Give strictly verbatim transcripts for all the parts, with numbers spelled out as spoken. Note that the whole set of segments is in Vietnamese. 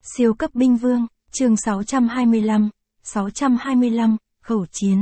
Siêu cấp binh vương, chương sáu trăm hai mươi lăm, sáu trăm hai mươi lăm, khẩu chiến.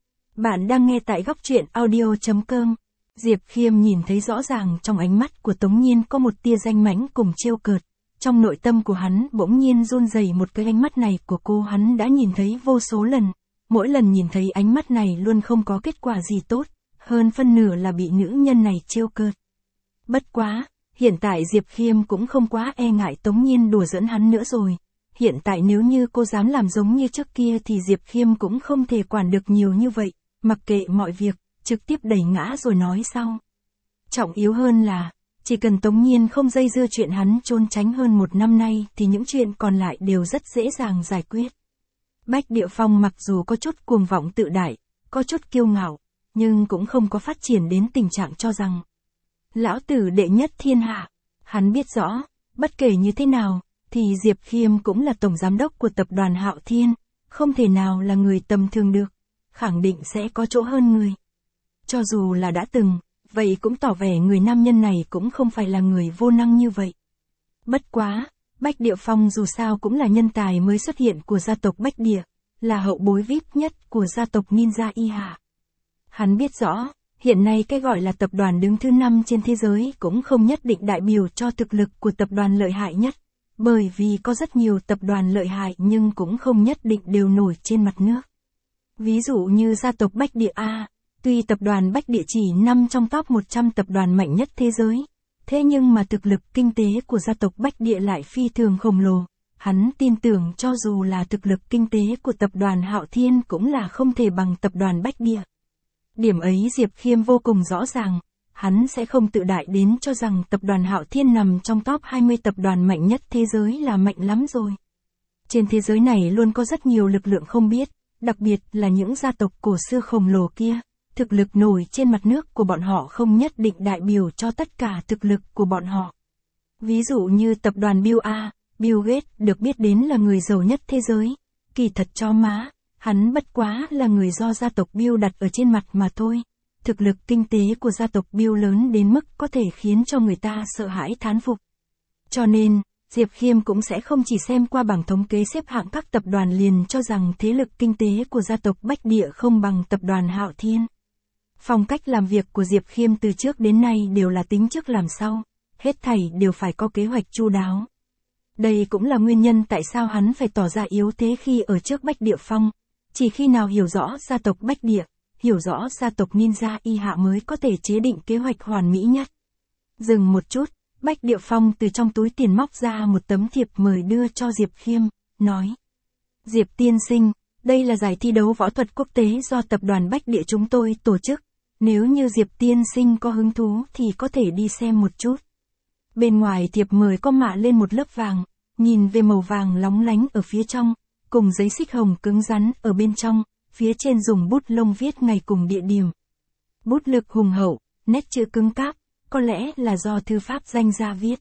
Bạn đang nghe tại góc truyện audio chấm com. Diệp Khiêm nhìn thấy rõ ràng trong ánh mắt của Tống Nhiên có một tia danh mãnh cùng trêu cợt. Trong nội tâm của hắn bỗng nhiên run rẩy, một cái ánh mắt này của cô hắn đã nhìn thấy vô số lần. Mỗi lần nhìn thấy ánh mắt này luôn không có kết quả gì tốt, hơn phân nửa là bị nữ nhân này trêu cợt. Bất quá, hiện tại Diệp Khiêm cũng không quá e ngại Tống Nhiên đùa giỡn hắn nữa rồi. Hiện tại nếu như cô dám làm giống như trước kia thì Diệp Khiêm cũng không thể quản được nhiều như vậy, mặc kệ mọi việc, trực tiếp đẩy ngã rồi nói sau. Trọng yếu hơn là, chỉ cần Tống Nhiên không dây dưa chuyện hắn trốn tránh hơn một năm nay thì những chuyện còn lại đều rất dễ dàng giải quyết. Bách Địa Phong mặc dù có chút cuồng vọng tự đại, có chút kiêu ngạo, nhưng cũng không có phát triển đến tình trạng cho rằng lão tử đệ nhất thiên hạ. Hắn biết rõ, bất kể như thế nào, thì Diệp Khiêm cũng là tổng giám đốc của tập đoàn Hạo Thiên, không thể nào là người tầm thường được, khẳng định sẽ có chỗ hơn người. Cho dù là đã từng, vậy cũng tỏ vẻ người nam nhân này cũng không phải là người vô năng như vậy. Bất quá, Bách Địa Phong dù sao cũng là nhân tài mới xuất hiện của gia tộc Bách Địa, là hậu bối vi ai pi nhất của gia tộc Ninja Y Hạ. Hắn biết rõ, hiện nay cái gọi là tập đoàn đứng thứ năm trên thế giới cũng không nhất định đại biểu cho thực lực của tập đoàn lợi hại nhất, bởi vì có rất nhiều tập đoàn lợi hại nhưng cũng không nhất định đều nổi trên mặt nước. Ví dụ như gia tộc Bách Địa A, tuy tập đoàn Bách Địa chỉ nằm trong top một trăm tập đoàn mạnh nhất thế giới, thế nhưng mà thực lực kinh tế của gia tộc Bách Địa lại phi thường khổng lồ. Hắn tin tưởng cho dù là thực lực kinh tế của tập đoàn Hạo Thiên cũng là không thể bằng tập đoàn Bách Địa. Điểm ấy Diệp Khiêm vô cùng rõ ràng, hắn sẽ không tự đại đến cho rằng tập đoàn Hạo Thiên nằm trong top hai mươi tập đoàn mạnh nhất thế giới là mạnh lắm rồi. Trên thế giới này luôn có rất nhiều lực lượng không biết, đặc biệt là những gia tộc cổ xưa khổng lồ kia, thực lực nổi trên mặt nước của bọn họ không nhất định đại biểu cho tất cả thực lực của bọn họ. Ví dụ như tập đoàn Bill A, Bill Gates được biết đến là người giàu nhất thế giới, kỳ thật cho má. Hắn bất quá là người do gia tộc Bill đặt ở trên mặt mà thôi. Thực lực kinh tế của gia tộc Bill lớn đến mức có thể khiến cho người ta sợ hãi thán phục. Cho nên, Diệp Khiêm cũng sẽ không chỉ xem qua bảng thống kê xếp hạng các tập đoàn liền cho rằng thế lực kinh tế của gia tộc Bách Địa không bằng tập đoàn Hạo Thiên. Phong cách làm việc của Diệp Khiêm từ trước đến nay đều là tính trước làm sau, hết thảy đều phải có kế hoạch chu đáo. Đây cũng là nguyên nhân tại sao hắn phải tỏ ra yếu thế khi ở trước Bách Địa Phong. Chỉ khi nào hiểu rõ gia tộc Bách Địa, hiểu rõ gia tộc Ninja Y Hạ mới có thể chế định kế hoạch hoàn mỹ nhất. Dừng một chút, Bách Địa Phong từ trong túi tiền móc ra một tấm thiệp mời đưa cho Diệp Khiêm, nói: Diệp tiên sinh, đây là giải thi đấu võ thuật quốc tế do tập đoàn Bách Địa chúng tôi tổ chức. Nếu như Diệp tiên sinh có hứng thú thì có thể đi xem một chút. Bên ngoài thiệp mời có mạ lên một lớp vàng, nhìn về màu vàng lóng lánh ở phía trong, cùng giấy xích hồng cứng rắn ở bên trong, phía trên dùng bút lông viết ngày cùng địa điểm. Bút lực hùng hậu, nét chữ cứng cáp, có lẽ là do thư pháp danh gia viết.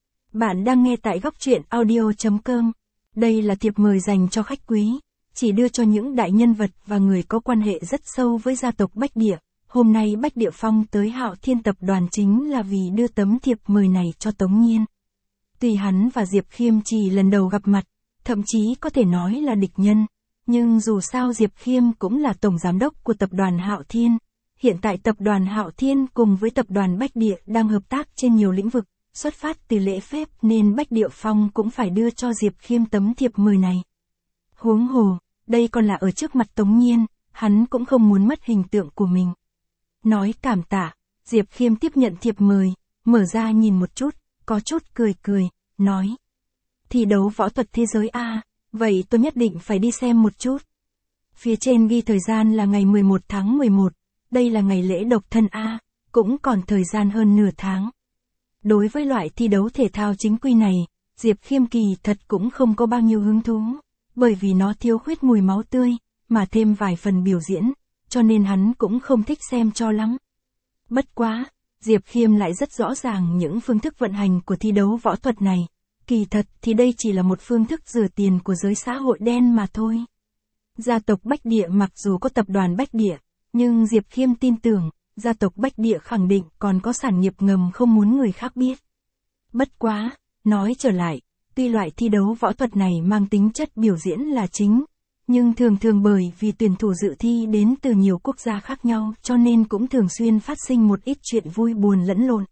Bạn đang nghe tại góc truyện audio chấm com. Đây là thiệp mời dành cho khách quý, chỉ đưa cho những đại nhân vật và người có quan hệ rất sâu với gia tộc Bách Địa. Hôm nay Bách Địa Phong tới Hạo Thiên tập đoàn chính là vì đưa tấm thiệp mời này cho Tống Nhiên. Tuy hắn và Diệp Khiêm chỉ lần đầu gặp mặt, thậm chí có thể nói là địch nhân, nhưng dù sao Diệp Khiêm cũng là tổng giám đốc của tập đoàn Hạo Thiên. Hiện tại tập đoàn Hạo Thiên cùng với tập đoàn Bách Địa đang hợp tác trên nhiều lĩnh vực, xuất phát từ lễ phép nên Bách Địa Phong cũng phải đưa cho Diệp Khiêm tấm thiệp mời này. Huống hồ, đây còn là ở trước mặt Tống Nhiên, hắn cũng không muốn mất hình tượng của mình. Nói cảm tạ, Diệp Khiêm tiếp nhận thiệp mời, mở ra nhìn một chút, có chút cười cười, nói: Thi đấu võ thuật thế giới A, vậy tôi nhất định phải đi xem một chút. Phía trên ghi thời gian là ngày mười một tháng mười một, đây là ngày lễ độc thân A, cũng còn thời gian hơn nửa tháng. Đối với loại thi đấu thể thao chính quy này, Diệp Khiêm kỳ thật cũng không có bao nhiêu hứng thú, bởi vì nó thiếu khuyết mùi máu tươi, mà thêm vài phần biểu diễn, cho nên hắn cũng không thích xem cho lắm. Bất quá, Diệp Khiêm lại rất rõ ràng những phương thức vận hành của thi đấu võ thuật này. Kỳ thật thì đây chỉ là một phương thức rửa tiền của giới xã hội đen mà thôi. Gia tộc Bách Địa mặc dù có tập đoàn Bách Địa, nhưng Diệp Khiêm tin tưởng, gia tộc Bách Địa khẳng định còn có sản nghiệp ngầm không muốn người khác biết. Bất quá, nói trở lại, Tuy loại thi đấu võ thuật này mang tính chất biểu diễn là chính, nhưng thường thường bởi vì tuyển thủ dự thi đến từ nhiều quốc gia khác nhau cho nên cũng thường xuyên phát sinh một ít chuyện vui buồn lẫn lộn.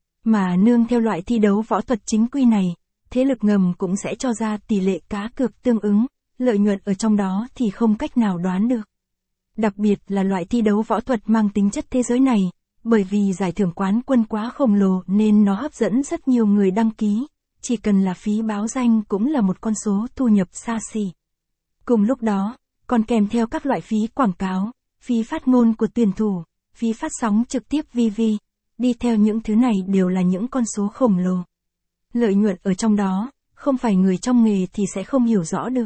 Mà nương theo loại thi đấu võ thuật chính quy này, thế lực ngầm cũng sẽ cho ra tỷ lệ cá cược tương ứng, lợi nhuận ở trong đó thì không cách nào đoán được. Đặc biệt là loại thi đấu võ thuật mang tính chất thế giới này, bởi vì giải thưởng quán quân quá khổng lồ nên nó hấp dẫn rất nhiều người đăng ký, chỉ cần là phí báo danh cũng là một con số thu nhập xa xỉ. Cùng lúc đó, còn kèm theo các loại phí quảng cáo, phí phát ngôn của tuyển thủ, phí phát sóng trực tiếp ti vi, đi theo những thứ này đều là những con số khổng lồ. Lợi nhuận ở trong đó, không phải người trong nghề thì sẽ không hiểu rõ được.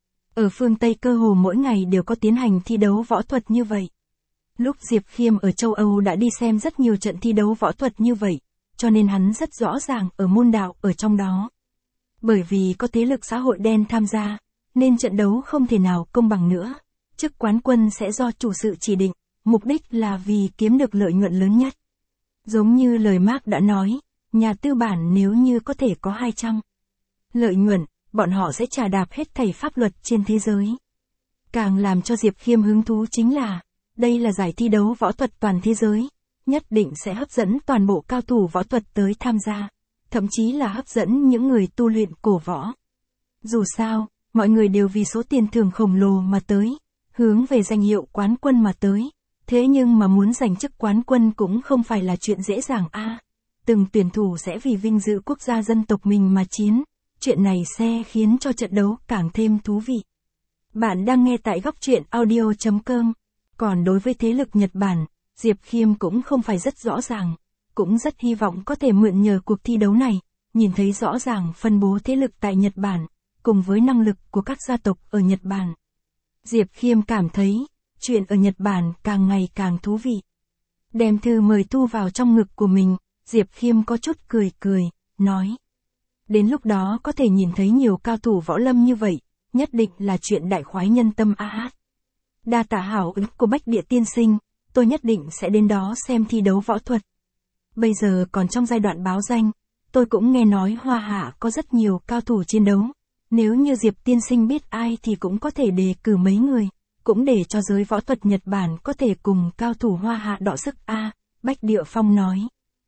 Ở phương Tây cơ hồ mỗi ngày đều có tiến hành thi đấu võ thuật như vậy. Lúc Diệp Khiêm ở châu Âu đã đi xem rất nhiều trận thi đấu võ thuật như vậy, cho nên hắn rất rõ ràng ở môn đạo ở trong đó. Bởi vì có thế lực xã hội đen tham gia, nên trận đấu không thể nào công bằng nữa. Chức quán quân sẽ do chủ sự chỉ định, mục đích là vì kiếm được lợi nhuận lớn nhất. Giống như lời Marx đã nói, nhà tư bản nếu như có thể có hai trăm lợi nhuận, bọn họ sẽ trà đạp hết thảy pháp luật trên thế giới. Càng làm cho Diệp Khiêm hứng thú chính là, đây là giải thi đấu võ thuật toàn thế giới, nhất định sẽ hấp dẫn toàn bộ cao thủ võ thuật tới tham gia, thậm chí là hấp dẫn những người tu luyện cổ võ. Dù sao, mọi người đều vì số tiền thưởng khổng lồ mà tới, hướng về danh hiệu quán quân mà tới, thế nhưng mà muốn giành chức quán quân cũng không phải là chuyện dễ dàng a. À, từng tuyển thủ sẽ vì vinh dự quốc gia dân tộc mình mà chiến, chuyện này sẽ khiến cho trận đấu càng thêm thú vị. Bạn đang nghe tại góc truyện audio chấm com. Còn đối với thế lực Nhật Bản, Diệp Khiêm cũng không phải rất rõ ràng, cũng rất hy vọng có thể mượn nhờ cuộc thi đấu này, nhìn thấy rõ ràng phân bố thế lực tại Nhật Bản, cùng với năng lực của các gia tộc ở Nhật Bản. Diệp Khiêm cảm thấy, chuyện ở Nhật Bản càng ngày càng thú vị. Đem thư mời thu vào trong ngực của mình, Diệp Khiêm có chút cười cười, nói. Đến lúc đó có thể nhìn thấy nhiều cao thủ võ lâm như vậy, nhất định là chuyện đại khoái nhân tâm a hát. Đa tạ hảo ứng của Bách Địa tiên sinh, tôi nhất định sẽ đến đó xem thi đấu võ thuật. Bây giờ còn trong giai đoạn báo danh, tôi cũng nghe nói Hoa Hạ có rất nhiều cao thủ chiến đấu. Nếu như Diệp tiên sinh biết ai thì cũng có thể đề cử mấy người, cũng để cho giới võ thuật Nhật Bản có thể cùng cao thủ Hoa Hạ đọ sức a. À, Bách Địa Phong nói.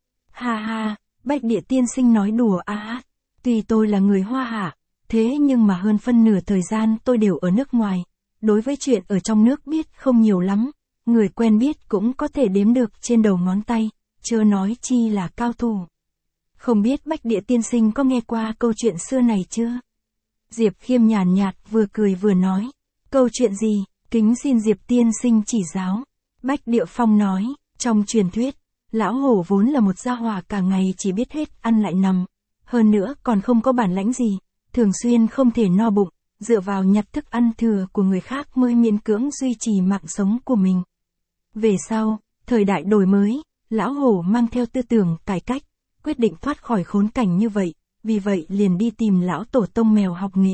Ha ha, Bách Địa tiên sinh nói đùa a. À, tuy tôi là người Hoa Hạ, thế nhưng mà hơn phân nửa thời gian tôi đều ở nước ngoài. Đối với chuyện ở trong nước biết không nhiều lắm, người quen biết cũng có thể đếm được trên đầu ngón tay, chưa nói chi là cao thủ. Không biết Bách Địa tiên sinh có nghe qua câu chuyện xưa này chưa? Diệp Khiêm nhàn nhạt vừa cười vừa nói. Câu chuyện gì? Kính xin Diệp tiên sinh chỉ giáo. Bách Địa Phong nói, trong truyền thuyết, lão hổ vốn là một gia hỏa cả ngày chỉ biết hết ăn lại nằm. Hơn nữa còn không có bản lãnh gì, thường xuyên không thể no bụng, dựa vào nhặt thức ăn thừa của người khác mới miễn cưỡng duy trì mạng sống của mình. Về sau, thời đại đổi mới, lão hổ mang theo tư tưởng cải cách, quyết định thoát khỏi khốn cảnh như vậy, vì vậy liền đi tìm lão tổ tông mèo học nghệ.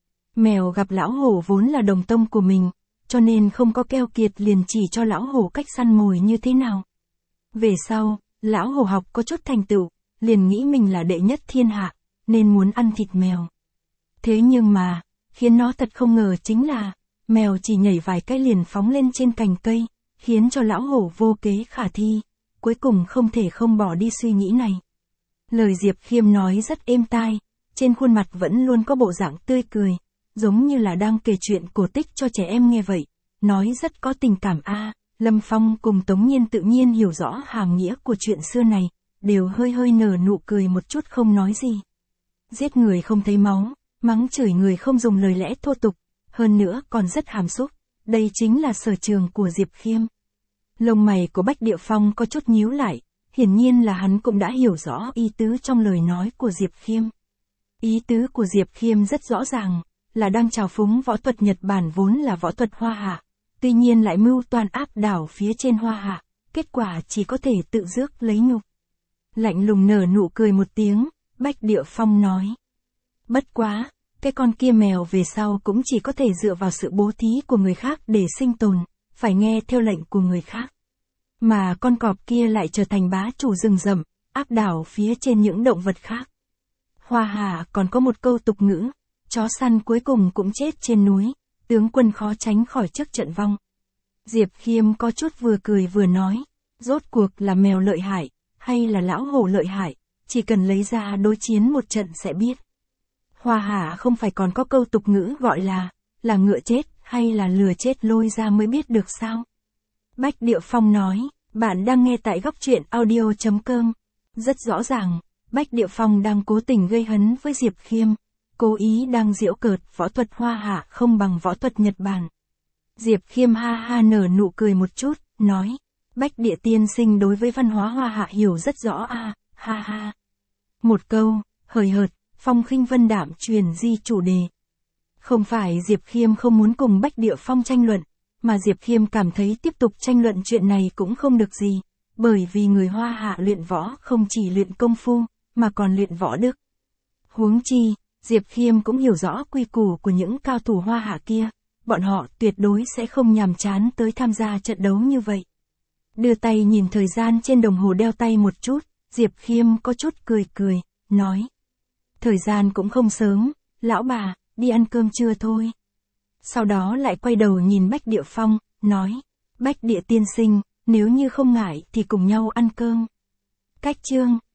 Mèo gặp lão hổ vốn là đồng tông của mình, cho nên không có keo kiệt liền chỉ cho lão hổ cách săn mồi như thế nào. Về sau, lão hổ học có chút thành tựu, liền nghĩ mình là đệ nhất thiên hạ, nên muốn ăn thịt mèo. Thế nhưng mà, khiến nó thật không ngờ chính là, mèo chỉ nhảy vài cái liền phóng lên trên cành cây, khiến cho lão hổ vô kế khả thi, cuối cùng không thể không bỏ đi suy nghĩ này. Lời Diệp Khiêm nói rất êm tai, trên khuôn mặt vẫn luôn có bộ dạng tươi cười, giống như là đang kể chuyện cổ tích cho trẻ em nghe vậy, nói rất có tình cảm a. À, Lâm Phong cùng Tống Nhiên tự nhiên hiểu rõ hàm nghĩa của chuyện xưa này, đều hơi hơi nở nụ cười một chút không nói gì. Giết người không thấy máu, mắng chửi người không dùng lời lẽ thô tục, hơn nữa còn rất hàm xúc, đây chính là sở trường của Diệp Khiêm. Lông mày của Bách Địa Phong có chút nhíu lại, hiển nhiên là hắn cũng đã hiểu rõ ý tứ trong lời nói của Diệp Khiêm. Ý tứ của Diệp Khiêm rất rõ ràng, là đang trào phúng võ thuật Nhật Bản vốn là võ thuật Hoa Hạ, tuy nhiên lại mưu toan áp đảo phía trên Hoa Hạ, kết quả chỉ có thể tự rước lấy nhục. Lạnh lùng nở nụ cười một tiếng, Bách Địa Phong nói. Bất quá, cái con kia mèo về sau cũng chỉ có thể dựa vào sự bố thí của người khác để sinh tồn, phải nghe theo lệnh của người khác. Mà con cọp kia lại trở thành bá chủ rừng rậm, áp đảo phía trên những động vật khác. Hoa Hạ còn có một câu tục ngữ, chó săn cuối cùng cũng chết trên núi, tướng quân khó tránh khỏi trước trận vong. Diệp Khiêm có chút vừa cười vừa nói, rốt cuộc là mèo lợi hại, hay là lão hổ lợi hại, chỉ cần lấy ra đối chiến một trận sẽ biết. Hoa Hạ không phải còn có câu tục ngữ gọi là, là ngựa chết, hay là lừa chết lôi ra mới biết được sao? Bách Điệu Phong nói, bạn đang nghe tại góc truyện audio.com. Rất rõ ràng, Bách Điệu Phong đang cố tình gây hấn với Diệp Khiêm, cố ý đang giễu cợt võ thuật Hoa Hạ không bằng võ thuật Nhật Bản. Diệp Khiêm ha ha nở nụ cười một chút, nói, Bách Địa tiên sinh đối với văn hóa Hoa Hạ hiểu rất rõ à, ha ha. Một câu, hời hợt, Phong khinh vân đạm truyền di chủ đề. Không phải Diệp Khiêm không muốn cùng Bách Địa Phong tranh luận, mà Diệp Khiêm cảm thấy tiếp tục tranh luận chuyện này cũng không được gì, bởi vì người Hoa Hạ luyện võ không chỉ luyện công phu, mà còn luyện võ đức. Huống chi, Diệp Khiêm cũng hiểu rõ quy củ của những cao thủ Hoa Hạ kia, bọn họ tuyệt đối sẽ không nhàm chán tới tham gia trận đấu như vậy. Đưa tay nhìn thời gian trên đồng hồ đeo tay một chút, Diệp Khiêm có chút cười cười, nói. Thời gian cũng không sớm, lão bà, đi ăn cơm trưa thôi. Sau đó lại quay đầu nhìn Bách Địa Phong, nói, Bách Địa tiên sinh, nếu như không ngại thì cùng nhau ăn cơm. Cách chương